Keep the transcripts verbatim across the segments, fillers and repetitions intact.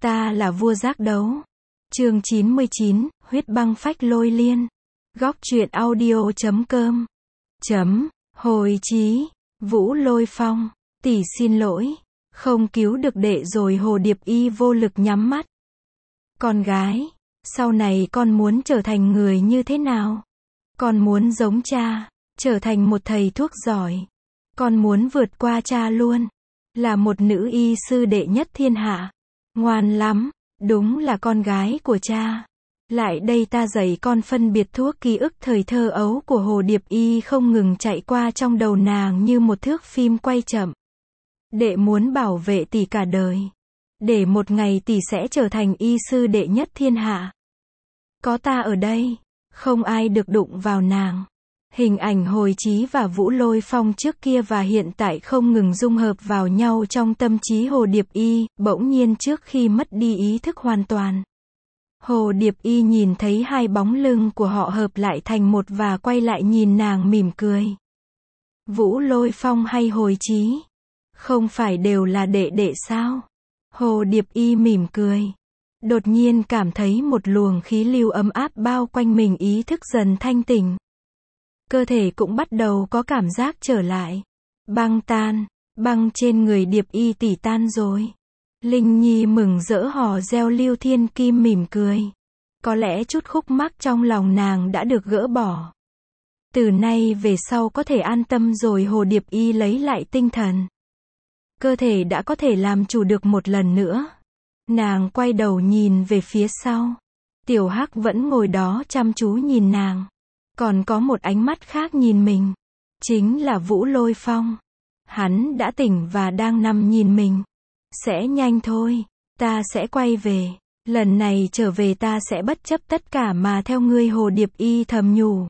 Ta là vua giác đấu. Chương chín mươi chín, huyết băng phách lôi liên. Góc truyện audio chấm com. Chấm, hồi chí, Vũ Lôi Phong, tỷ xin lỗi, không cứu được đệ rồi. Hồ Điệp Y vô lực nhắm mắt. Con gái, sau này con muốn trở thành người như thế nào? Con muốn giống cha, trở thành một thầy thuốc giỏi. Con muốn vượt qua cha luôn, là một nữ y sư đệ nhất thiên hạ. Ngoan lắm, đúng là con gái của cha. Lại đây ta dạy con phân biệt thuốc. Ký ức thời thơ ấu của Hồ Điệp Y không ngừng chạy qua trong đầu nàng như một thước phim quay chậm. Đệ muốn bảo vệ tỷ cả đời, để một ngày tỷ sẽ trở thành y sư đệ nhất thiên hạ. Có ta ở đây, không ai được đụng vào nàng. Hình ảnh Hồi Chí và Vũ Lôi Phong trước kia và hiện tại không ngừng dung hợp vào nhau trong tâm trí Hồ Điệp Y. Bỗng nhiên trước khi mất đi ý thức hoàn toàn, Hồ Điệp Y nhìn thấy hai bóng lưng của họ hợp lại thành một và quay lại nhìn nàng mỉm cười. Vũ Lôi Phong hay Hồi Chí? Không phải đều là đệ đệ sao? Hồ Điệp Y mỉm cười. Đột nhiên cảm thấy một luồng khí lưu ấm áp bao quanh mình, ý thức dần thanh tỉnh. Cơ thể cũng bắt đầu có cảm giác trở lại. Băng tan, băng trên người Điệp Y tỷ tan rồi. Linh Nhi mừng rỡ hò reo. Lưu Thiên Kim mỉm cười. Có lẽ chút khúc mắc trong lòng nàng đã được gỡ bỏ. Từ nay về sau có thể an tâm rồi. Hồ Điệp Y lấy lại tinh thần. Cơ thể đã có thể làm chủ được một lần nữa. Nàng quay đầu nhìn về phía sau. Tiểu Hắc vẫn ngồi đó chăm chú nhìn nàng. Còn có một ánh mắt khác nhìn mình. Chính là Vũ Lôi Phong. Hắn đã tỉnh và đang nằm nhìn mình. Sẽ nhanh thôi. Ta sẽ quay về. Lần này trở về ta sẽ bất chấp tất cả mà theo ngươi. Hồ Điệp Y thầm nhủ.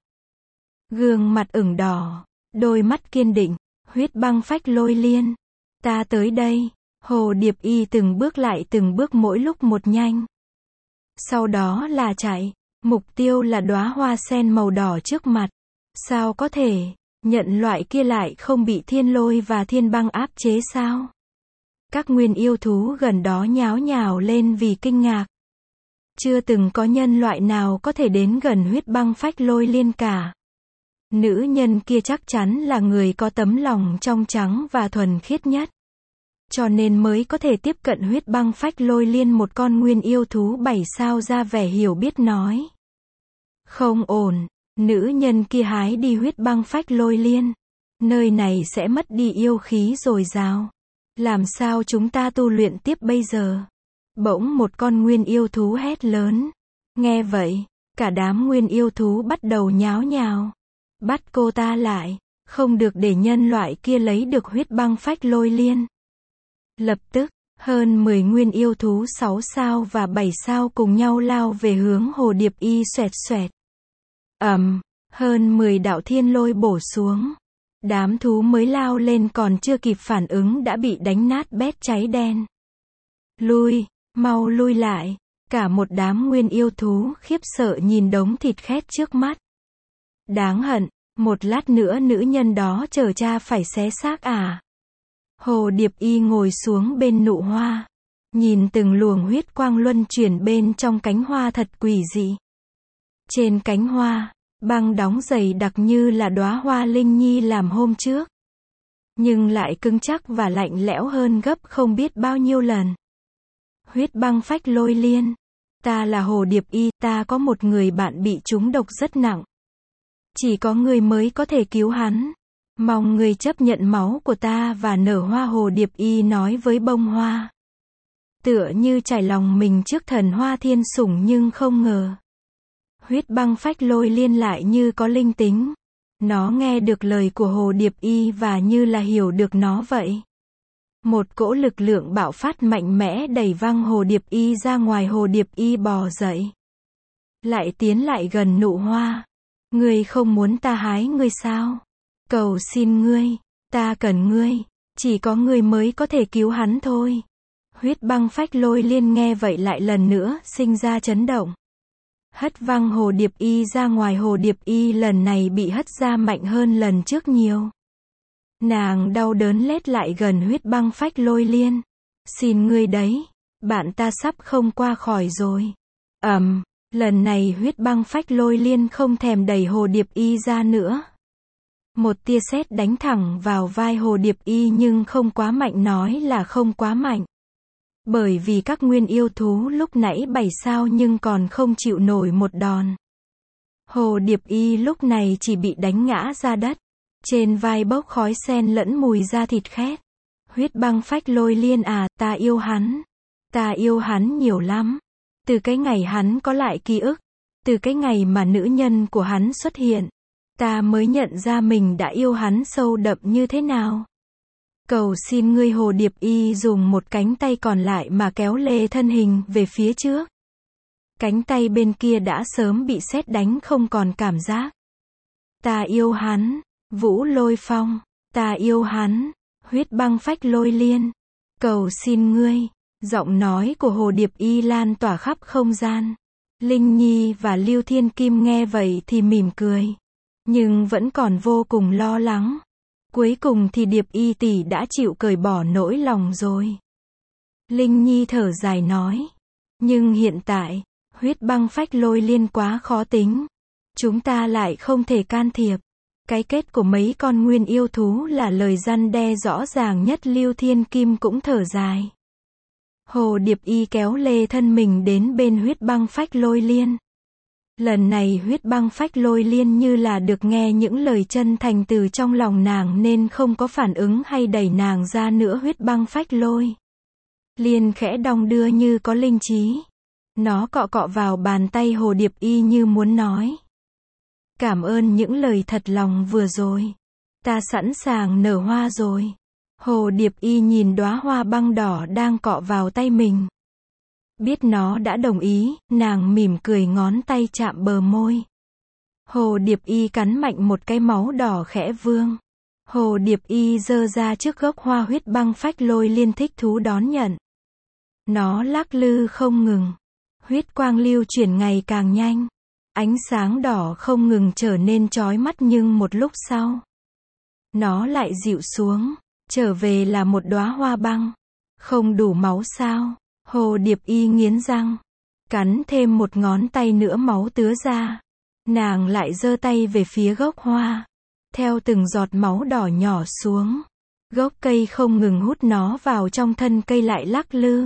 Gương mặt ửng đỏ. Đôi mắt kiên định. Huyết băng phách lôi liên. Ta tới đây. Hồ Điệp Y từng bước lại từng bước, mỗi lúc một nhanh. Sau đó là chạy. Mục tiêu là đóa hoa sen màu đỏ trước mặt. Sao có thể? Nhận loại kia lại không bị thiên lôi và thiên băng áp chế sao? Các nguyên yêu thú gần đó nháo nhào lên vì kinh ngạc. Chưa từng có nhân loại nào có thể đến gần huyết băng phách lôi liên cả. Nữ nhân kia chắc chắn là người có tấm lòng trong trắng và thuần khiết nhất. Cho nên mới có thể tiếp cận huyết băng phách lôi liên. Một con nguyên yêu thú bảy sao ra vẻ hiểu biết nói. Không ổn, nữ nhân kia hái đi huyết băng phách lôi liên. Nơi này sẽ mất đi yêu khí dồi dào. Làm sao chúng ta tu luyện tiếp bây giờ? Bỗng một con nguyên yêu thú hét lớn. Nghe vậy, cả đám nguyên yêu thú bắt đầu nháo nhào. Bắt cô ta lại, không được để nhân loại kia lấy được huyết băng phách lôi liên. Lập tức, hơn mười nguyên yêu thú sáu sao và bảy sao cùng nhau lao về hướng Hồ Điệp Y. Xoẹt xoẹt. Ầm, hơn mười đạo thiên lôi bổ xuống. Đám thú mới lao lên còn chưa kịp phản ứng đã bị đánh nát bét cháy đen. Lui, mau lui lại. Cả một đám nguyên yêu thú khiếp sợ nhìn đống thịt khét trước mắt. Đáng hận, một lát nữa nữ nhân đó chờ cha phải xé xác à? Hồ Điệp Y ngồi xuống bên nụ hoa. Nhìn từng luồng huyết quang luân chuyển bên trong cánh hoa thật quỷ dị. Trên cánh hoa, băng đóng dày đặc như là đóa hoa linh nhi làm hôm trước. Nhưng lại cứng chắc và lạnh lẽo hơn gấp không biết bao nhiêu lần. Huyết băng phách lôi liên. Ta là Hồ Điệp Y, ta có một người bạn bị trúng độc rất nặng. Chỉ có người mới có thể cứu hắn. Mong người chấp nhận máu của ta và nở hoa. Hồ Điệp Y nói với bông hoa. Tựa như trải lòng mình trước thần hoa thiên sủng, nhưng không ngờ. Huyết băng phách lôi liên lại như có linh tính. Nó nghe được lời của Hồ Điệp Y và như là hiểu được nó vậy. Một cỗ lực lượng bạo phát mạnh mẽ đẩy văng Hồ Điệp Y ra ngoài. Hồ Điệp Y bò dậy. Lại tiến lại gần nụ hoa. Ngươi không muốn ta hái ngươi sao? Cầu xin ngươi, ta cần ngươi. Chỉ có ngươi mới có thể cứu hắn thôi. Huyết băng phách lôi liên nghe vậy lại lần nữa sinh ra chấn động. Hất văng Hồ Điệp Y ra ngoài. Hồ Điệp Y lần này bị hất ra mạnh hơn lần trước nhiều. Nàng đau đớn lết lại gần huyết băng phách lôi liên. Xin ngươi đấy, bạn ta sắp không qua khỏi rồi. Ầm, lần này huyết băng phách lôi liên không thèm đẩy Hồ Điệp Y ra nữa. Một tia sét đánh thẳng vào vai Hồ Điệp Y nhưng không quá mạnh, nói là không quá mạnh. Bởi vì các nguyên yêu thú lúc nãy bảy sao nhưng còn không chịu nổi một đòn. Hồ Điệp Y lúc này chỉ bị đánh ngã ra đất. Trên vai bốc khói sen lẫn mùi da thịt khét. Huyết băng phách lôi liên à, ta yêu hắn. Ta yêu hắn nhiều lắm. Từ cái ngày hắn có lại ký ức. Từ cái ngày mà nữ nhân của hắn xuất hiện. Ta mới nhận ra mình đã yêu hắn sâu đậm như thế nào. Cầu xin ngươi Hồ Điệp Y dùng một cánh tay còn lại mà kéo lê thân hình về phía trước. Cánh tay bên kia đã sớm bị sét đánh không còn cảm giác. Ta yêu hắn, Vũ Lôi Phong, ta yêu hắn, huyết băng phách lôi liên. Cầu xin ngươi, giọng nói của Hồ Điệp Y lan tỏa khắp không gian. Linh Nhi và Lưu Thiên Kim nghe vậy thì mỉm cười. Nhưng vẫn còn vô cùng lo lắng. Cuối cùng thì Điệp Y tỷ đã chịu cởi bỏ nỗi lòng rồi. Linh Nhi thở dài nói. Nhưng hiện tại, huyết băng phách lôi liên quá khó tính. Chúng ta lại không thể can thiệp. Cái kết của mấy con nguyên yêu thú là lời răn đe rõ ràng nhất. Lưu Thiên Kim cũng thở dài. Hồ Điệp Y kéo lê thân mình đến bên huyết băng phách lôi liên. Lần này huyết băng phách lôi liên như là được nghe những lời chân thành từ trong lòng nàng nên không có phản ứng hay đẩy nàng ra nữa. Huyết băng phách lôi liên khẽ đong đưa như có linh trí. Nó cọ cọ vào bàn tay Hồ Điệp Y như muốn nói. Cảm ơn những lời thật lòng vừa rồi. Ta sẵn sàng nở hoa rồi. Hồ Điệp Y nhìn đóa hoa băng đỏ đang cọ vào tay mình. Biết nó đã đồng ý, nàng mỉm cười ngón tay chạm bờ môi. Hồ Điệp Y cắn mạnh một cái, máu đỏ khẽ vương. Hồ Điệp Y giơ ra trước gốc hoa, huyết băng phách lôi liên thích thú đón nhận. Nó lắc lư không ngừng. Huyết quang lưu chuyển ngày càng nhanh. Ánh sáng đỏ không ngừng trở nên chói mắt nhưng một lúc sau, nó lại dịu xuống, trở về là một đóa hoa băng. Không đủ máu sao? Hồ Điệp Y nghiến răng, cắn thêm một ngón tay nữa, máu tứa ra. Nàng lại giơ tay về phía gốc hoa. Theo từng giọt máu đỏ nhỏ xuống, gốc cây không ngừng hút nó vào trong thân cây, lại lắc lư,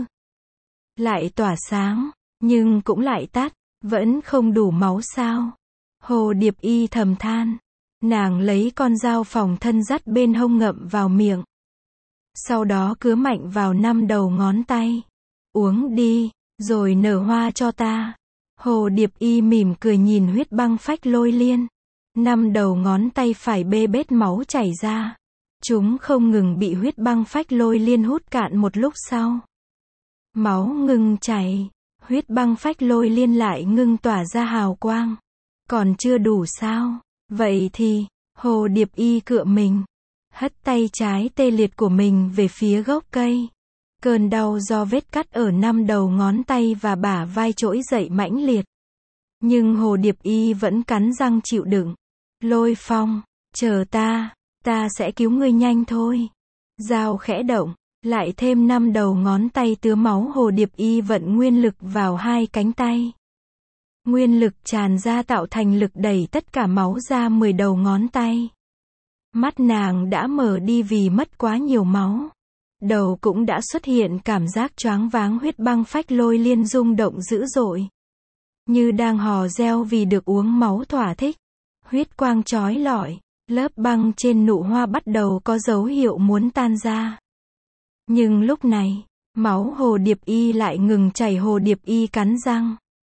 lại tỏa sáng, nhưng cũng lại tắt. Vẫn không đủ máu sao? Hồ Điệp Y thầm than. Nàng lấy con dao phòng thân dắt bên hông ngậm vào miệng. Sau đó cứa mạnh vào năm đầu ngón tay. Uống đi, rồi nở hoa cho ta. Hồ Điệp Y mỉm cười nhìn huyết băng phách lôi liên. Năm đầu ngón tay phải bê bết máu chảy ra. Chúng không ngừng bị huyết băng phách lôi liên hút cạn. Một lúc sau, máu ngừng chảy. Huyết băng phách lôi liên lại ngưng tỏa ra hào quang. Còn chưa đủ sao? Vậy thì, Hồ Điệp Y cựa mình, hất tay trái tê liệt của mình về phía gốc cây. Cơn đau do vết cắt ở năm đầu ngón tay và bả vai trỗi dậy mãnh liệt. Nhưng Hồ Điệp Y vẫn cắn răng chịu đựng. Lôi Phong, chờ ta, ta sẽ cứu ngươi nhanh thôi. Dao khẽ động. Lại thêm năm đầu ngón tay tứa máu. Hồ Điệp Y vận nguyên lực vào hai cánh tay. Nguyên lực tràn ra tạo thành lực đẩy tất cả máu ra mười đầu ngón tay. Mắt nàng đã mở đi vì mất quá nhiều máu. Đầu cũng đã xuất hiện cảm giác choáng váng. Huyết băng phách lôi liên rung động dữ dội, như đang hò reo vì được uống máu thỏa thích. Huyết quang chói lọi, lớp băng trên nụ hoa bắt đầu có dấu hiệu muốn tan ra. Nhưng lúc này, máu Hồ Điệp Y lại ngừng chảy. Hồ Điệp Y cắn răng.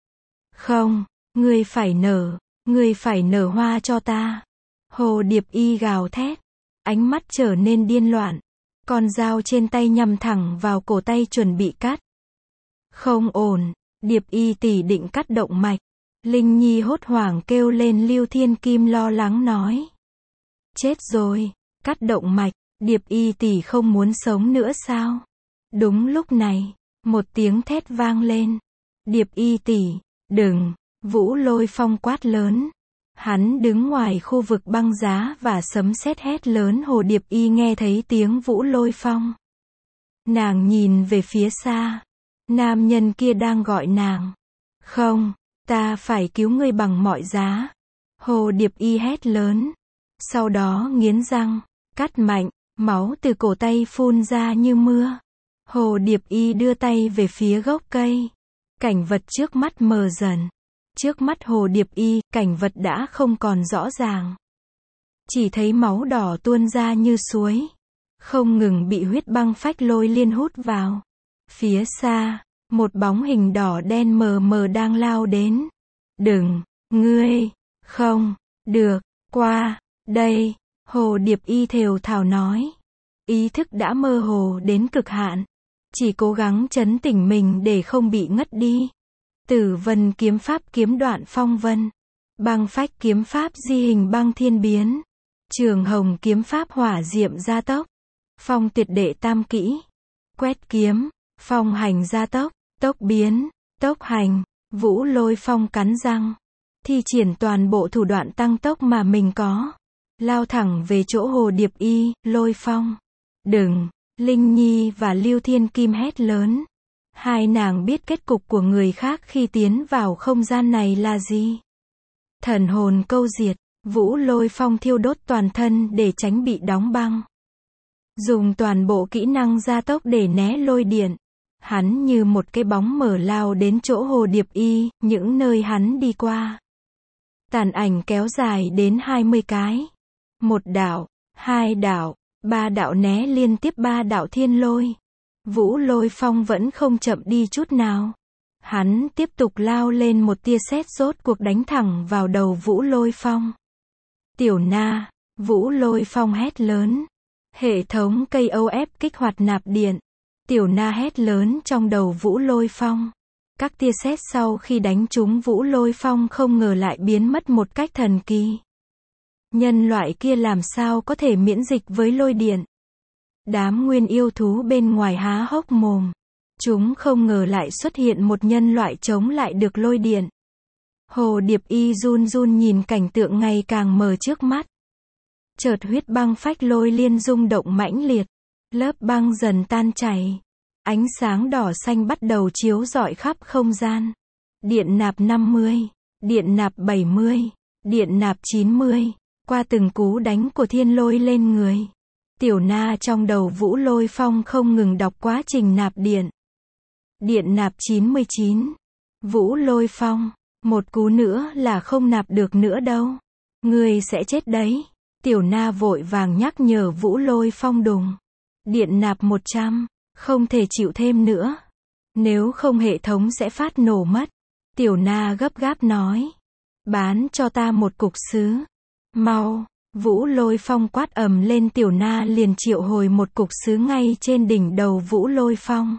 Không, ngươi phải nở, ngươi phải nở hoa cho ta. Hồ Điệp Y gào thét, ánh mắt trở nên điên loạn. Con dao trên tay nhắm thẳng vào cổ tay chuẩn bị cắt. Không ổn, Điệp Y tỷ định cắt động mạch. Linh Nhi hốt hoảng kêu lên. Lưu Thiên Kim lo lắng nói. Chết rồi, cắt động mạch. Điệp Y tỷ không muốn sống nữa sao? Đúng lúc này, một tiếng thét vang lên. Điệp Y tỷ, đừng! Vũ Lôi Phong quát lớn. Hắn đứng ngoài khu vực băng giá và sấm sét hét lớn. Hồ Điệp Y nghe thấy tiếng Vũ Lôi Phong. Nàng nhìn về phía xa. Nam nhân kia đang gọi nàng. Không, ta phải cứu ngươi bằng mọi giá. Hồ Điệp Y hét lớn. Sau đó nghiến răng, cắt mạnh, máu từ cổ tay phun ra như mưa. Hồ Điệp Y đưa tay về phía gốc cây. Cảnh vật trước mắt mờ dần. Trước mắt Hồ Điệp Y, cảnh vật đã không còn rõ ràng. Chỉ thấy máu đỏ tuôn ra như suối. Không ngừng bị huyết băng phách lôi liên hút vào. Phía xa, một bóng hình đỏ đen mờ mờ đang lao đến. Đừng, ngươi, không, được, qua, đây, Hồ Điệp Y thều thào nói. Ý thức đã mơ hồ đến cực hạn. Chỉ cố gắng trấn tỉnh mình để không bị ngất đi. Tử Vân kiếm pháp kiếm đoạn phong vân. Băng phách kiếm pháp di hình băng thiên biến. Trường Hồng kiếm pháp hỏa diệm gia tốc. Phong tuyệt đệ tam kỹ. Quét kiếm, phong hành gia tốc, tốc biến, tốc hành, Vũ Lôi Phong cắn răng. Thi triển toàn bộ thủ đoạn tăng tốc mà mình có. Lao thẳng về chỗ Hồ Điệp Y, Lôi Phong. Đừng, Linh Nhi và Lưu Thiên Kim hét lớn. Hai nàng biết kết cục của người khác khi tiến vào không gian này là gì. Thần hồn câu diệt, Vũ Lôi Phong thiêu đốt toàn thân để tránh bị đóng băng. Dùng toàn bộ kỹ năng gia tốc để né lôi điện. Hắn như một cái bóng mở lao đến chỗ Hồ Điệp Y, những nơi hắn đi qua. Tàn ảnh kéo dài đến hai mươi cái. Một đạo, hai đạo, ba đạo né liên tiếp ba đạo thiên lôi. Vũ Lôi Phong vẫn không chậm đi chút nào. Hắn tiếp tục lao lên một tia sét rốt cuộc đánh thẳng vào đầu Vũ Lôi Phong. Tiểu Na, Vũ Lôi Phong hét lớn. Hệ thống ca o ép kích hoạt nạp điện. Tiểu Na hét lớn trong đầu Vũ Lôi Phong. Các tia sét sau khi đánh trúng Vũ Lôi Phong không ngờ lại biến mất một cách thần kỳ. Nhân loại kia làm sao có thể miễn dịch với lôi điện? Đám nguyên yêu thú bên ngoài há hốc mồm. Chúng không ngờ lại xuất hiện một nhân loại chống lại được lôi điện. Hồ Điệp Y run run nhìn cảnh tượng ngày càng mờ trước mắt. Chợt huyết băng phách lôi liên rung động mãnh liệt. Lớp băng dần tan chảy. Ánh sáng đỏ xanh bắt đầu chiếu rọi khắp không gian. Điện nạp năm mươi, điện nạp bảy mươi, điện nạp chín mươi. Qua từng cú đánh của thiên lôi lên người. Tiểu Na trong đầu Vũ Lôi Phong không ngừng đọc quá trình nạp điện. Điện nạp chín mươi chín. Vũ Lôi Phong, một cú nữa là không nạp được nữa đâu. Ngươi sẽ chết đấy. Tiểu Na vội vàng nhắc nhở Vũ Lôi Phong đùng. Điện nạp một trăm, không thể chịu thêm nữa. Nếu không hệ thống sẽ phát nổ mất. Tiểu Na gấp gáp nói. Bán cho ta một cục sứ. Mau, Vũ Lôi Phong quát ầm lên. Tiểu Na liền triệu hồi một cục sứ ngay trên đỉnh đầu Vũ Lôi Phong.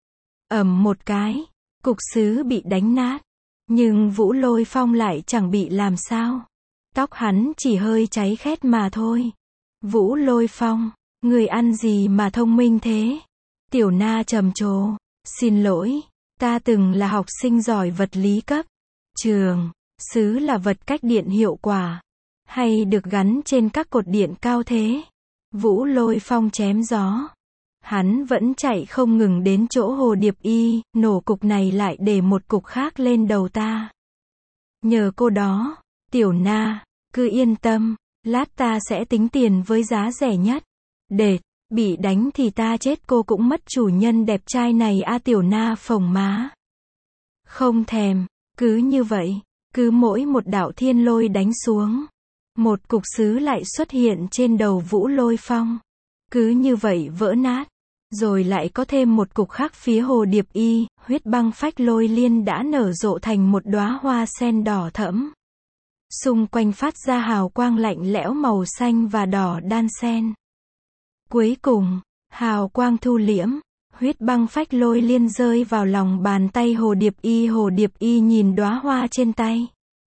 Ầm một cái, cục sứ bị đánh nát. Nhưng Vũ Lôi Phong lại chẳng bị làm sao. Tóc hắn chỉ hơi cháy khét mà thôi. Vũ Lôi Phong, người ăn gì mà thông minh thế? Tiểu Na trầm trồ. Xin lỗi, ta từng là học sinh giỏi vật lý cấp. Trường, sứ là vật cách điện hiệu quả. Hay được gắn trên các cột điện cao thế. Vũ Lôi Phong chém gió. Hắn vẫn chạy không ngừng đến chỗ Hồ Điệp Y, nổ cục này lại để một cục khác lên đầu ta. Nhờ cô đó, Tiểu Na, cứ yên tâm, lát ta sẽ tính tiền với giá rẻ nhất. Đệt, bị đánh thì ta chết cô cũng mất chủ nhân đẹp trai này a. Tiểu Na phồng má. Không thèm, cứ như vậy, cứ mỗi một đạo thiên lôi đánh xuống. Một cục sứ lại xuất hiện trên đầu Vũ Lôi Phong. Cứ như vậy vỡ nát. Rồi lại có thêm một cục khác phía Hồ Điệp Y, huyết băng phách lôi liên đã nở rộ thành một đóa hoa sen đỏ thẫm. Xung quanh phát ra hào quang lạnh lẽo màu xanh và đỏ đan xen. Cuối cùng, hào quang thu liễm, huyết băng phách lôi liên rơi vào lòng bàn tay Hồ Điệp Y. Hồ Điệp Y nhìn đóa hoa trên tay.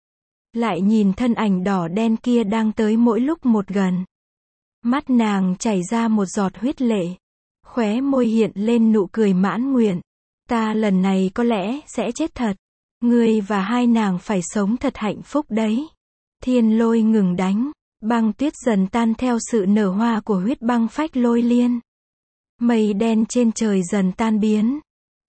Lại nhìn thân ảnh đỏ đen kia đang tới mỗi lúc một gần. Mắt nàng chảy ra một giọt huyết lệ. Khóe môi hiện lên nụ cười mãn nguyện. Ta lần này có lẽ sẽ chết thật. Ngươi và hai nàng phải sống thật hạnh phúc đấy. Thiên lôi ngừng đánh. Băng tuyết dần tan theo sự nở hoa của huyết băng phách lôi liên. Mây đen trên trời dần tan biến.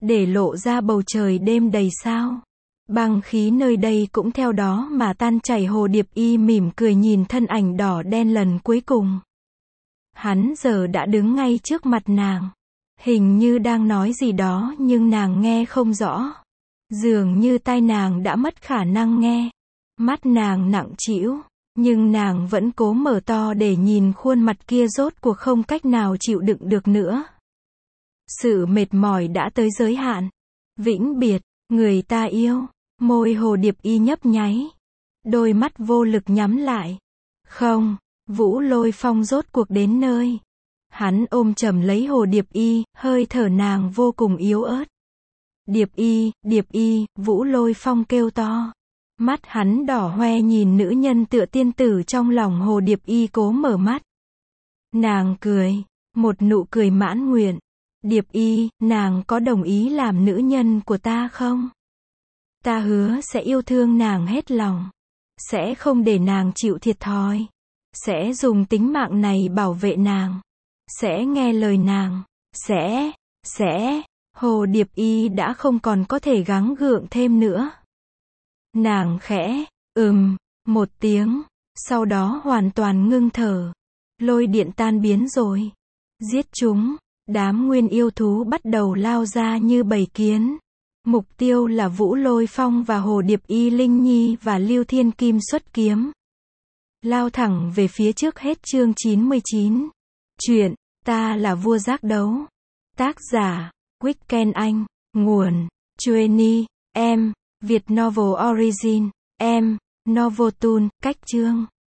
để lộ ra bầu trời đêm đầy sao. Băng khí nơi đây cũng theo đó mà tan chảy. Hồ Điệp Y mỉm cười nhìn thân ảnh đỏ đen lần cuối cùng. Hắn giờ đã đứng ngay trước mặt nàng. Hình như đang nói gì đó nhưng nàng nghe không rõ. Dường như tai nàng đã mất khả năng nghe. Mắt nàng nặng trĩu, nhưng nàng vẫn cố mở to để nhìn khuôn mặt kia, rốt cuộc không cách nào chịu đựng được nữa. Sự mệt mỏi đã tới giới hạn. Vĩnh biệt, người ta yêu. Môi Hồ Điệp Y nhấp nháy. Đôi mắt vô lực nhắm lại. Không, Vũ Lôi Phong rốt cuộc đến nơi. Hắn ôm chầm lấy Hồ Điệp Y, hơi thở nàng vô cùng yếu ớt. Điệp Y, Điệp Y, Vũ Lôi Phong kêu to. Mắt hắn đỏ hoe nhìn nữ nhân tựa tiên tử trong lòng. Hồ Điệp Y cố mở mắt. Nàng cười, một nụ cười mãn nguyện. Điệp Y, nàng có đồng ý làm nữ nhân của ta không? Ta hứa sẽ yêu thương nàng hết lòng. Sẽ không để nàng chịu thiệt thòi. Sẽ dùng tính mạng này bảo vệ nàng. Sẽ nghe lời nàng. Sẽ, sẽ. Hồ Điệp Y đã không còn có thể gắng gượng thêm nữa. Nàng khẽ, ừm, một tiếng. Sau đó hoàn toàn ngưng thở. Lôi điện tan biến rồi. Giết chúng. Đám nguyên yêu thú bắt đầu lao ra như bầy kiến. Mục tiêu là Vũ Lôi Phong và Hồ Điệp Y. Linh Nhi và Lưu Thiên Kim xuất kiếm. Lao thẳng về phía trước. Hết chương chín mươi chín. Chuyện, ta là vua giác đấu. Tác giả, Weekend Anh. Nguồn, Chueni, em, Việt Novel Origin, em, Novotoon. Cách chương